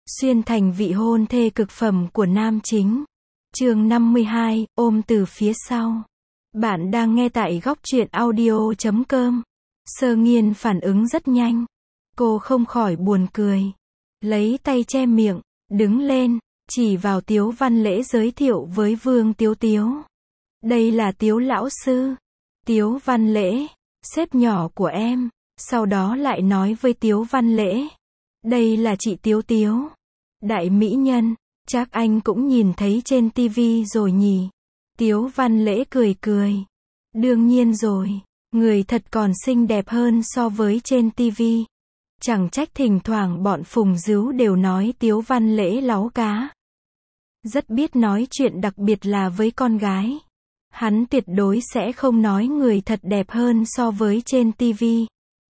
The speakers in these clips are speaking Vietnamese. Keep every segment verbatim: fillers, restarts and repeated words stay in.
Xuyên thành vị hôn thê cực phẩm của nam chính. Chương năm mươi hai, ôm từ phía sau. Bạn đang nghe tại góc truyện audio chấm com. Sơ Nghiên phản ứng rất nhanh. Cô không khỏi buồn cười. Lấy tay che miệng, đứng lên, chỉ vào Tiếu Văn Lễ giới thiệu với Vương Tiếu Tiếu. Đây là Tiếu lão sư. Tiếu Văn Lễ, sếp nhỏ của em. Sau đó lại nói với Tiếu Văn Lễ. Đây là chị Tiếu Tiếu. Đại mỹ nhân, chắc anh cũng nhìn thấy trên tivi rồi nhỉ. Tiếu Văn Lễ cười cười. Đương nhiên rồi, người thật còn xinh đẹp hơn so với trên tivi. Chẳng trách thỉnh thoảng bọn Phùng Dứu đều nói Tiếu Văn Lễ láu cá. Rất biết nói chuyện, đặc biệt là với con gái. Hắn tuyệt đối sẽ không nói người thật đẹp hơn so với trên tivi.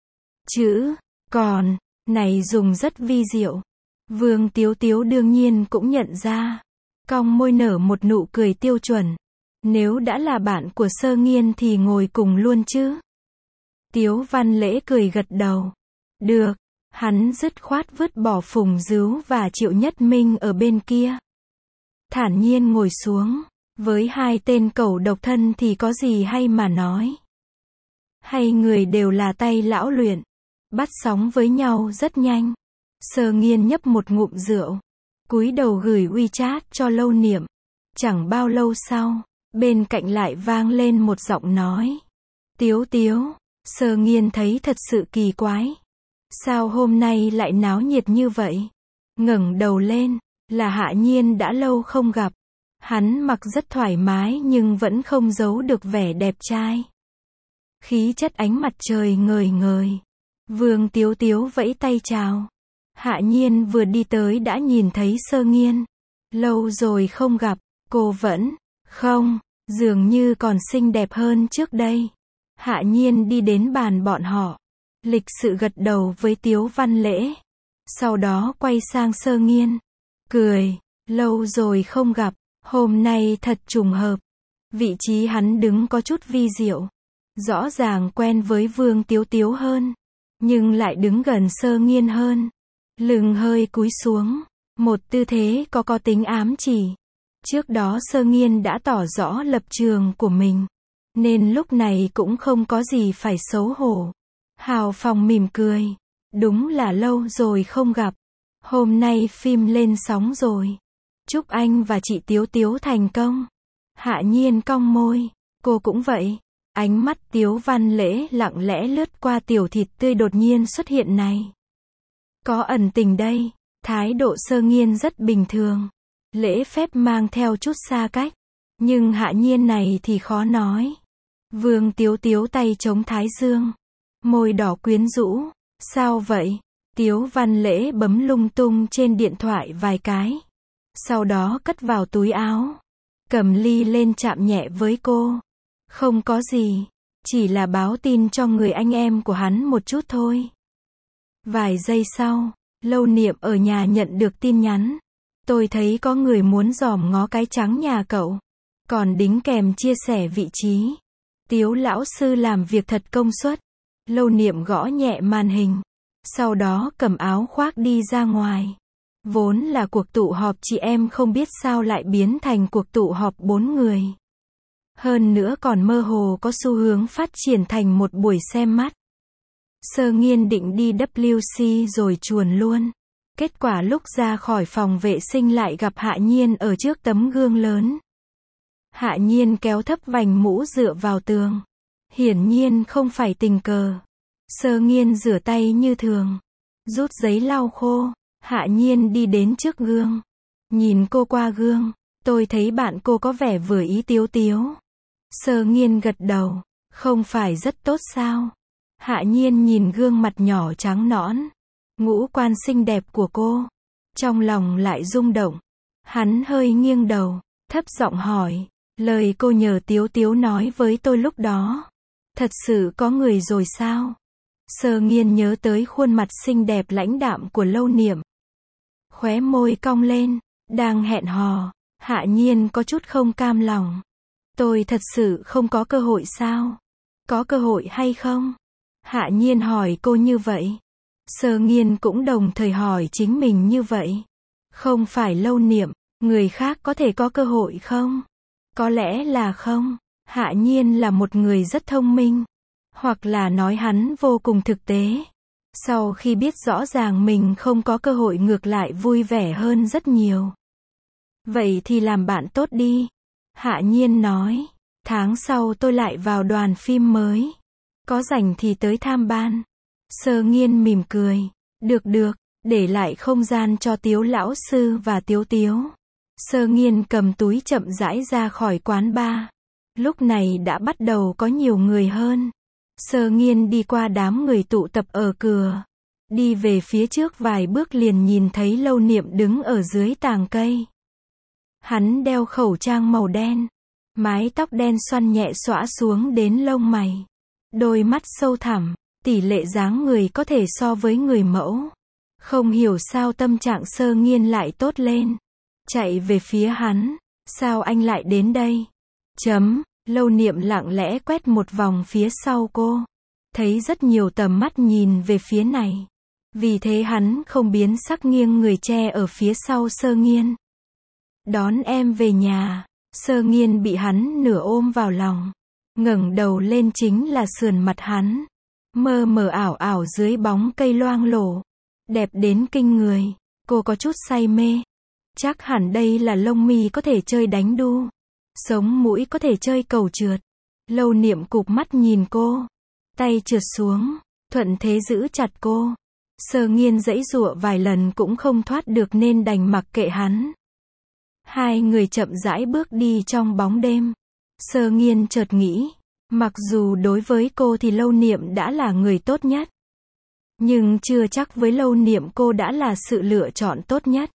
Chữ còn này dùng rất vi diệu. Vương Tiếu Tiếu đương nhiên cũng nhận ra. Cong môi nở một nụ cười tiêu chuẩn. Nếu đã là bạn của Sơ Nghiên thì ngồi cùng luôn chứ. Tiếu Văn Lễ cười gật đầu. Được. Hắn dứt khoát vứt bỏ Phùng Dứu và Triệu Nhất Minh ở bên kia. Thản nhiên ngồi xuống. Với hai tên cẩu độc thân thì có gì hay mà nói. Hay người đều là tay lão luyện. Bắt sóng với nhau rất nhanh. Sơ Nghiên nhấp một ngụm rượu. Cúi đầu gửi WeChat cho Lâu Niệm. Chẳng bao lâu sau, bên cạnh lại vang lên một giọng nói. Tiếu Tiếu. Sơ Nghiên thấy thật sự kỳ quái. Sao hôm nay lại náo nhiệt như vậy? Ngẩng đầu lên, là Hạ Nhiên đã lâu không gặp. Hắn mặc rất thoải mái nhưng vẫn không giấu được vẻ đẹp trai. Khí chất ánh mặt trời ngời ngời. Vương Tiếu Tiếu vẫy tay chào. Hạ Nhiên vừa đi tới đã nhìn thấy Sơ Nghiên. Lâu rồi không gặp, cô vẫn, không, dường như còn xinh đẹp hơn trước đây. Hạ Nhiên đi đến bàn bọn họ. Lịch sự gật đầu với Tiếu Văn Lễ. Sau đó quay sang Sơ Nghiên. Cười, lâu rồi không gặp, hôm nay thật trùng hợp. Vị trí hắn đứng có chút vi diệu. Rõ ràng quen với Vương Tiếu Tiếu hơn. Nhưng lại đứng gần Sơ Nghiên hơn. Lưng hơi cúi xuống. Một tư thế có có tính ám chỉ. Trước đó Sơ Nghiên đã tỏ rõ lập trường của mình. Nên lúc này cũng không có gì phải xấu hổ. Hào Phong mỉm cười. Đúng là lâu rồi không gặp. Hôm nay phim lên sóng rồi. Chúc anh và chị Tiếu Tiếu thành công. Hạ Nhiên cong môi. Cô cũng vậy. Ánh mắt Tiếu Văn Lễ lặng lẽ lướt qua tiểu thịt tươi đột nhiên xuất hiện này. Có ẩn tình đây. Thái độ Sơ Nghiên rất bình thường. Lễ phép mang theo chút xa cách. Nhưng Hạ Nhiên này thì khó nói. Vương Tiếu Tiếu tay chống thái dương. Môi đỏ quyến rũ. Sao vậy? Tiếu Văn Lễ bấm lung tung trên điện thoại vài cái. Sau đó cất vào túi áo. Cầm ly lên chạm nhẹ với cô. Không có gì. Chỉ là báo tin cho người anh em của hắn một chút thôi. Vài giây sau, Lâu Niệm ở nhà nhận được tin nhắn. Tôi thấy có người muốn dòm ngó cái trắng nhà cậu. Còn đính kèm chia sẻ vị trí. Tiếu lão sư làm việc thật công suất. Lâu Niệm gõ nhẹ màn hình. Sau đó cầm áo khoác đi ra ngoài. Vốn là cuộc tụ họp chị em không biết sao lại biến thành cuộc tụ họp bốn người. Hơn nữa còn mơ hồ có xu hướng phát triển thành một buổi xem mắt. Sơ Nghiên định đi W C rồi chuồn luôn. Kết quả lúc ra khỏi phòng vệ sinh lại gặp Hạ Nhiên ở trước tấm gương lớn. Hạ Nhiên kéo thấp vành mũ dựa vào tường. Hiển nhiên không phải tình cờ. Sơ Nghiên rửa tay như thường. Rút giấy lau khô. Hạ Nhiên đi đến trước gương. Nhìn cô qua gương. Tôi thấy bạn cô có vẻ vừa ý Tiếu Tiếu. Sơ Nghiên gật đầu. Không phải rất tốt sao? Hạ Nhiên nhìn gương mặt nhỏ trắng nõn. Ngũ quan xinh đẹp của cô. Trong lòng lại rung động. Hắn hơi nghiêng đầu. Thấp giọng hỏi. Lời cô nhờ Tiếu Tiếu nói với tôi lúc đó. Thật sự có người rồi sao? Sơ Nghiên nhớ tới khuôn mặt xinh đẹp lãnh đạm của Lâu Niệm. Khóe môi cong lên. Đang hẹn hò. Hạ Nhiên có chút không cam lòng. Tôi thật sự không có cơ hội sao? Có cơ hội hay không? Hạ Nhiên hỏi cô như vậy. Sơ Nghiên cũng đồng thời hỏi chính mình như vậy. Không phải Lâu Niệm, người khác có thể có cơ hội không? Có lẽ là không. Hạ Nhiên là một người rất thông minh. Hoặc là nói hắn vô cùng thực tế. Sau khi biết rõ ràng mình không có cơ hội ngược lại vui vẻ hơn rất nhiều. Vậy thì làm bạn tốt đi. Hạ Nhiên nói. Tháng sau tôi lại vào đoàn phim mới. Có rảnh thì tới tham ban. Sơ Nghiên mỉm cười. Được được, để lại không gian cho Tiếu lão sư và Tiếu Tiếu. Sơ Nghiên cầm túi chậm rãi ra khỏi quán bar. Lúc này đã bắt đầu có nhiều người hơn. Sơ Nghiên đi qua đám người tụ tập ở cửa. Đi về phía trước vài bước liền nhìn thấy Lâu Niệm đứng ở dưới tàng cây. Hắn đeo khẩu trang màu đen. Mái tóc đen xoăn nhẹ xõa xuống đến lông mày. Đôi mắt sâu thẳm, tỷ lệ dáng người có thể so với người mẫu. Không hiểu sao tâm trạng Sơ Nghiên lại tốt lên. Chạy về phía hắn. Sao anh lại đến đây? Chấm. Lâu Niệm lặng lẽ quét một vòng phía sau cô. Thấy rất nhiều tầm mắt nhìn về phía này. Vì thế hắn không biến sắc nghiêng người che ở phía sau Sơ Nghiên. Đón em về nhà. Sơ Nghiên bị hắn nửa ôm vào lòng. Ngẩng đầu lên chính là sườn mặt hắn. Mơ mờ ảo ảo dưới bóng cây loang lổ. Đẹp đến kinh người. Cô có chút say mê. Chắc hẳn đây là lông mi có thể chơi đánh đu. Sống mũi có thể chơi cầu trượt. Lâu Niệm cụp mắt nhìn cô. Tay trượt xuống. Thuận thế giữ chặt cô. Sơ Nghiên giãy giụa vài lần cũng không thoát được nên đành mặc kệ hắn. Hai người chậm rãi bước đi trong bóng đêm. Sơ Nghiên chợt nghĩ. Mặc dù đối với cô thì Lâu Niệm đã là người tốt nhất. Nhưng chưa chắc với Lâu Niệm cô đã là sự lựa chọn tốt nhất.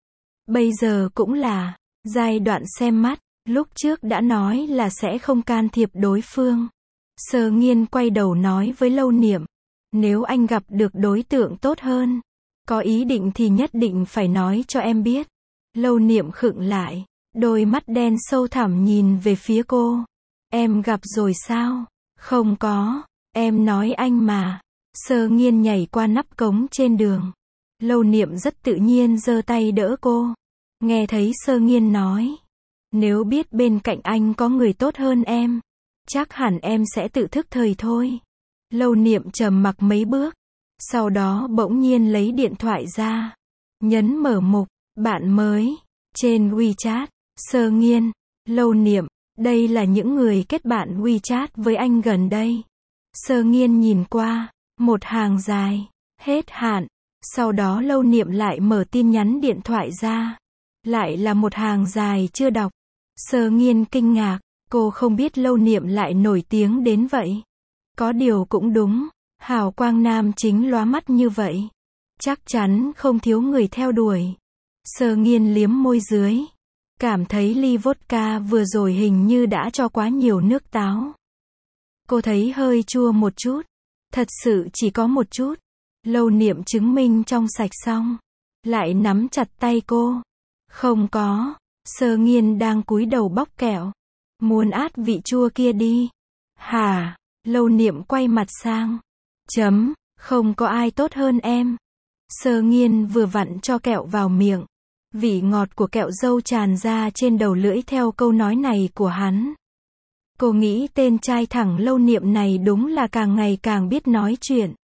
Bây giờ cũng là giai đoạn xem mắt. Lúc trước đã nói là sẽ không can thiệp đối phương. Sơ Nghiên quay đầu nói với Lâu Niệm. Nếu anh gặp được đối tượng tốt hơn, có ý định thì nhất định phải nói cho em biết. Lâu Niệm khựng lại. Đôi mắt đen sâu thẳm nhìn về phía cô. Em gặp rồi sao? Không có. Em nói anh mà. Sơ Nghiên nhảy qua nắp cống trên đường. Lâu Niệm rất tự nhiên giơ tay đỡ cô. Nghe thấy Sơ Nghiên nói. Nếu biết bên cạnh anh có người tốt hơn em, chắc hẳn em sẽ tự thức thời thôi. Lâu Niệm trầm mặc mấy bước. Sau đó bỗng nhiên lấy điện thoại ra. Nhấn mở mục, bạn mới. Trên WeChat, Sơ Nghiên, Lâu Niệm. Đây là những người kết bạn WeChat với anh gần đây. Sơ Nghiên nhìn qua. Một hàng dài. Hết hạn. Sau đó Lâu Niệm lại mở tin nhắn điện thoại ra. Lại là một hàng dài chưa đọc. Sơ Nghiên kinh ngạc. Cô không biết Lâu Niệm lại nổi tiếng đến vậy. Có điều cũng đúng. Hào quang nam chính lóa mắt như vậy. Chắc chắn không thiếu người theo đuổi. Sơ Nghiên liếm môi dưới. Cảm thấy ly vodka vừa rồi hình như đã cho quá nhiều nước táo. Cô thấy hơi chua một chút. Thật sự chỉ có một chút. Lâu Niệm chứng minh trong sạch xong. Lại nắm chặt tay cô. Không có. Sơ Nghiên đang cúi đầu bóc kẹo. Muốn át vị chua kia đi. Hả? Lâu Niệm quay mặt sang. Chấm. Không có ai tốt hơn em. Sơ Nghiên vừa vặn cho kẹo vào miệng. Vị ngọt của kẹo dâu tràn ra trên đầu lưỡi theo câu nói này của hắn. Cô nghĩ tên trai thẳng Lâu Niệm này đúng là càng ngày càng biết nói chuyện.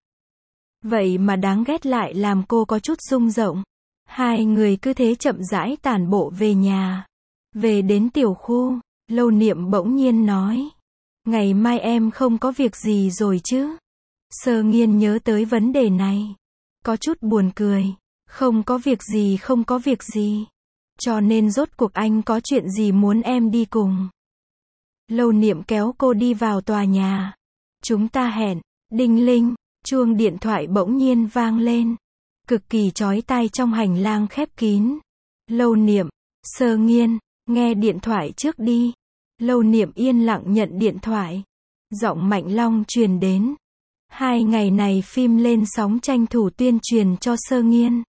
Vậy mà đáng ghét lại làm cô có chút rung động. Hai người cứ thế chậm rãi tản bộ về nhà. Về đến tiểu khu, Lâu Niệm bỗng nhiên nói. Ngày mai em không có việc gì rồi chứ? Sơ Nghiên nhớ tới vấn đề này. Có chút buồn cười. Không có việc gì không có việc gì. Cho nên rốt cuộc anh có chuyện gì muốn em đi cùng? Lâu Niệm kéo cô đi vào tòa nhà. Chúng ta hẹn. Đinh linh, chuông điện thoại bỗng nhiên vang lên. Cực kỳ chói tai trong hành lang khép kín. Lâu Niệm, Sơ Nghiên, nghe điện thoại trước đi. Lâu Niệm yên lặng nhận điện thoại. Giọng Mạnh Long truyền đến. Hai ngày này phim lên sóng tranh thủ tuyên truyền cho Sơ Nghiên.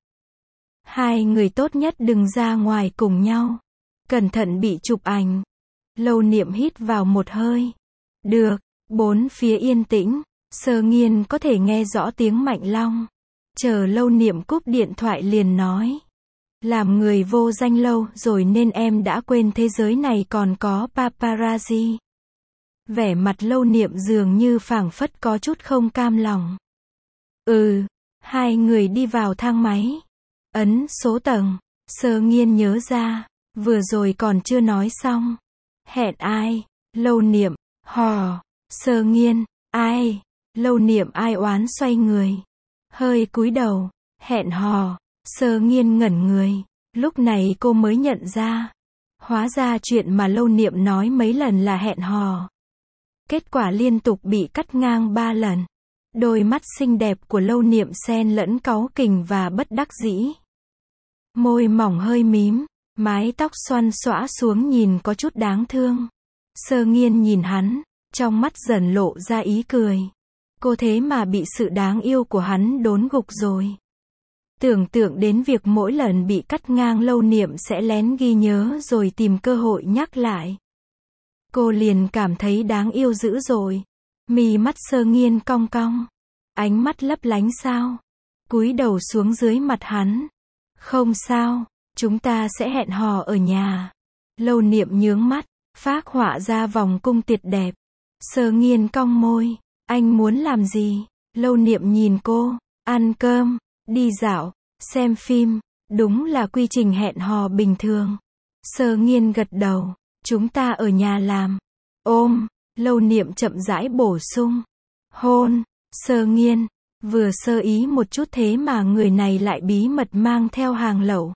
Hai người tốt nhất đừng ra ngoài cùng nhau. Cẩn thận bị chụp ảnh. Lâu Niệm hít vào một hơi. Được, bốn phía yên tĩnh. Sơ Nghiên có thể nghe rõ tiếng Mạnh Long. Chờ Lâu Niệm cúp điện thoại liền nói. Làm người vô danh lâu rồi nên em đã quên thế giới này còn có paparazzi. Vẻ mặt Lâu Niệm dường như phảng phất có chút không cam lòng. Ừ, hai người đi vào thang máy. Ấn số tầng, Sơ Nghiên nhớ ra, vừa rồi còn chưa nói xong. Hẹn ai? Lâu Niệm, hò, Sơ Nghiên, ai? Lâu Niệm ai oán xoay người. Hơi cúi đầu, hẹn hò, Sơ Nghiên ngẩn người. Lúc này cô mới nhận ra. Hóa ra chuyện mà Lâu Niệm nói mấy lần là hẹn hò. Kết quả liên tục bị cắt ngang ba lần. Đôi mắt xinh đẹp của Lâu Niệm xen lẫn cáu kỉnh và bất đắc dĩ. Môi mỏng hơi mím, mái tóc xoăn xõa xuống nhìn có chút đáng thương. Sơ Nghiên nhìn hắn, trong mắt dần lộ ra ý cười. Cô thế mà bị sự đáng yêu của hắn đốn gục rồi. Tưởng tượng đến việc mỗi lần bị cắt ngang Lâu Niệm sẽ lén ghi nhớ rồi tìm cơ hội nhắc lại. Cô liền cảm thấy đáng yêu dữ dội. Mí mắt Sơ Nghiên cong cong. Ánh mắt lấp lánh sao? Cúi đầu xuống dưới mặt hắn. Không sao, chúng ta sẽ hẹn hò ở nhà. Lâu Niệm nhướng mắt, phác họa ra vòng cung tuyệt đẹp. Sơ Nghiên cong môi. Anh muốn làm gì? Lâu Niệm nhìn cô. Ăn cơm, đi dạo, xem phim. Đúng là quy trình hẹn hò bình thường. Sơ Nghiên gật đầu. Chúng ta ở nhà làm. Ôm, Lâu Niệm chậm rãi bổ sung. Hôn, Sơ Nghiên. Vừa sơ ý một chút thế mà người này lại bí mật mang theo hàng lậu.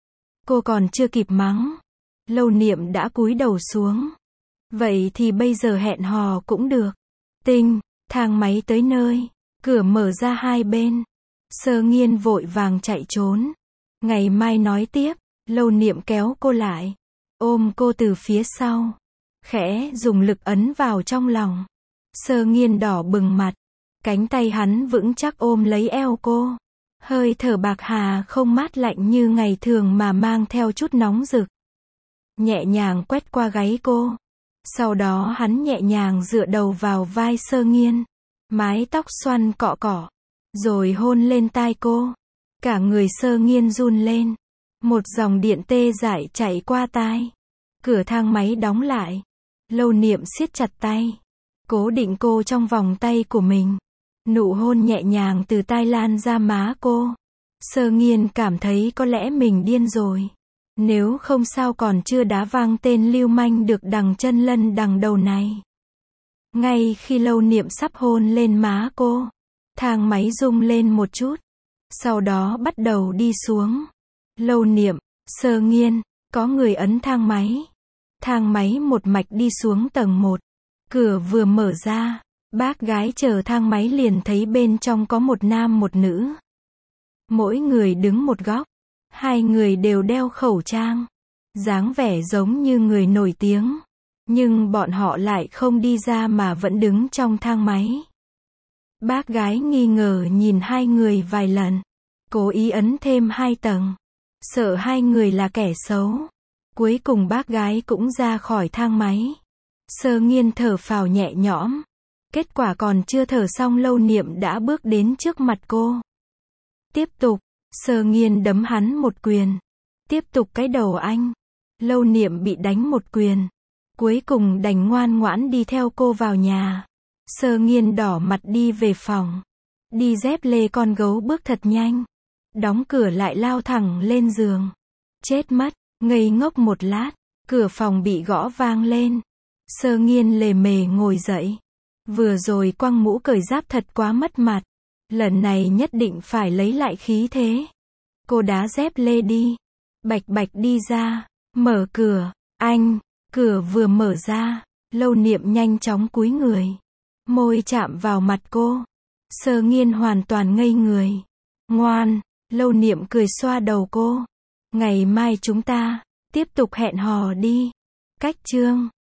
Cô còn chưa kịp mắng. Lâu Niệm đã cúi đầu xuống. Vậy thì bây giờ hẹn hò cũng được. Tinh, thang máy tới nơi. Cửa mở ra hai bên. Sơ Nghiên vội vàng chạy trốn. Ngày mai nói tiếp. Lâu Niệm kéo cô lại. Ôm cô từ phía sau. Khẽ dùng lực ấn vào trong lòng. Sơ Nghiên đỏ bừng mặt. Cánh tay hắn vững chắc ôm lấy eo cô. Hơi thở bạc hà không mát lạnh như ngày thường mà mang theo chút nóng rực. Nhẹ nhàng quét qua gáy cô. Sau đó hắn nhẹ nhàng dựa đầu vào vai Sơ Nghiên. Mái tóc xoăn cọ cọ. Rồi hôn lên tai cô. Cả người Sơ Nghiên run lên. Một dòng điện tê dại chạy qua tai. Cửa thang máy đóng lại. Lâu Niệm siết chặt tay. Cố định cô trong vòng tay của mình. Nụ hôn nhẹ nhàng từ tai lan ra má cô. Sơ Nghiên cảm thấy có lẽ mình điên rồi. Nếu không sao còn chưa đá văng tên lưu manh được đằng chân lân đằng đầu này. Ngay khi Lâu Niệm sắp hôn lên má cô, thang máy rung lên một chút. Sau đó bắt đầu đi xuống. Lâu Niệm, Sơ Nghiên, có người ấn thang máy. Thang máy một mạch đi xuống tầng một. Cửa vừa mở ra, bác gái chờ thang máy liền thấy bên trong có một nam một nữ. Mỗi người đứng một góc. Hai người đều đeo khẩu trang. Dáng vẻ giống như người nổi tiếng. Nhưng bọn họ lại không đi ra mà vẫn đứng trong thang máy. Bác gái nghi ngờ nhìn hai người vài lần. Cố ý ấn thêm hai tầng. Sợ hai người là kẻ xấu. Cuối cùng bác gái cũng ra khỏi thang máy. Sơ Nghiên thở phào nhẹ nhõm. Kết quả còn chưa thở xong Lâu Niệm đã bước đến trước mặt cô. Tiếp tục. Sơ Nghiên đấm hắn một quyền. Tiếp tục cái đầu anh. Lâu Niệm bị đánh một quyền. Cuối cùng đành ngoan ngoãn đi theo cô vào nhà. Sơ Nghiên đỏ mặt đi về phòng. Đi dép lê con gấu bước thật nhanh. Đóng cửa lại lao thẳng lên giường. Chết mất, ngây ngốc một lát. Cửa phòng bị gõ vang lên. Sơ Nghiên lề mề ngồi dậy. Vừa rồi quăng mũ cởi giáp thật quá mất mặt. Lần này nhất định phải lấy lại khí thế. Cô đá dép lê đi. Bạch bạch đi ra. Mở cửa. Anh. Cửa vừa mở ra. Lâu Niệm nhanh chóng cúi người. Môi chạm vào mặt cô. Sơ Nghiên hoàn toàn ngây người. Ngoan. Lâu Niệm cười xoa đầu cô. Ngày mai chúng ta tiếp tục hẹn hò đi. Cách chương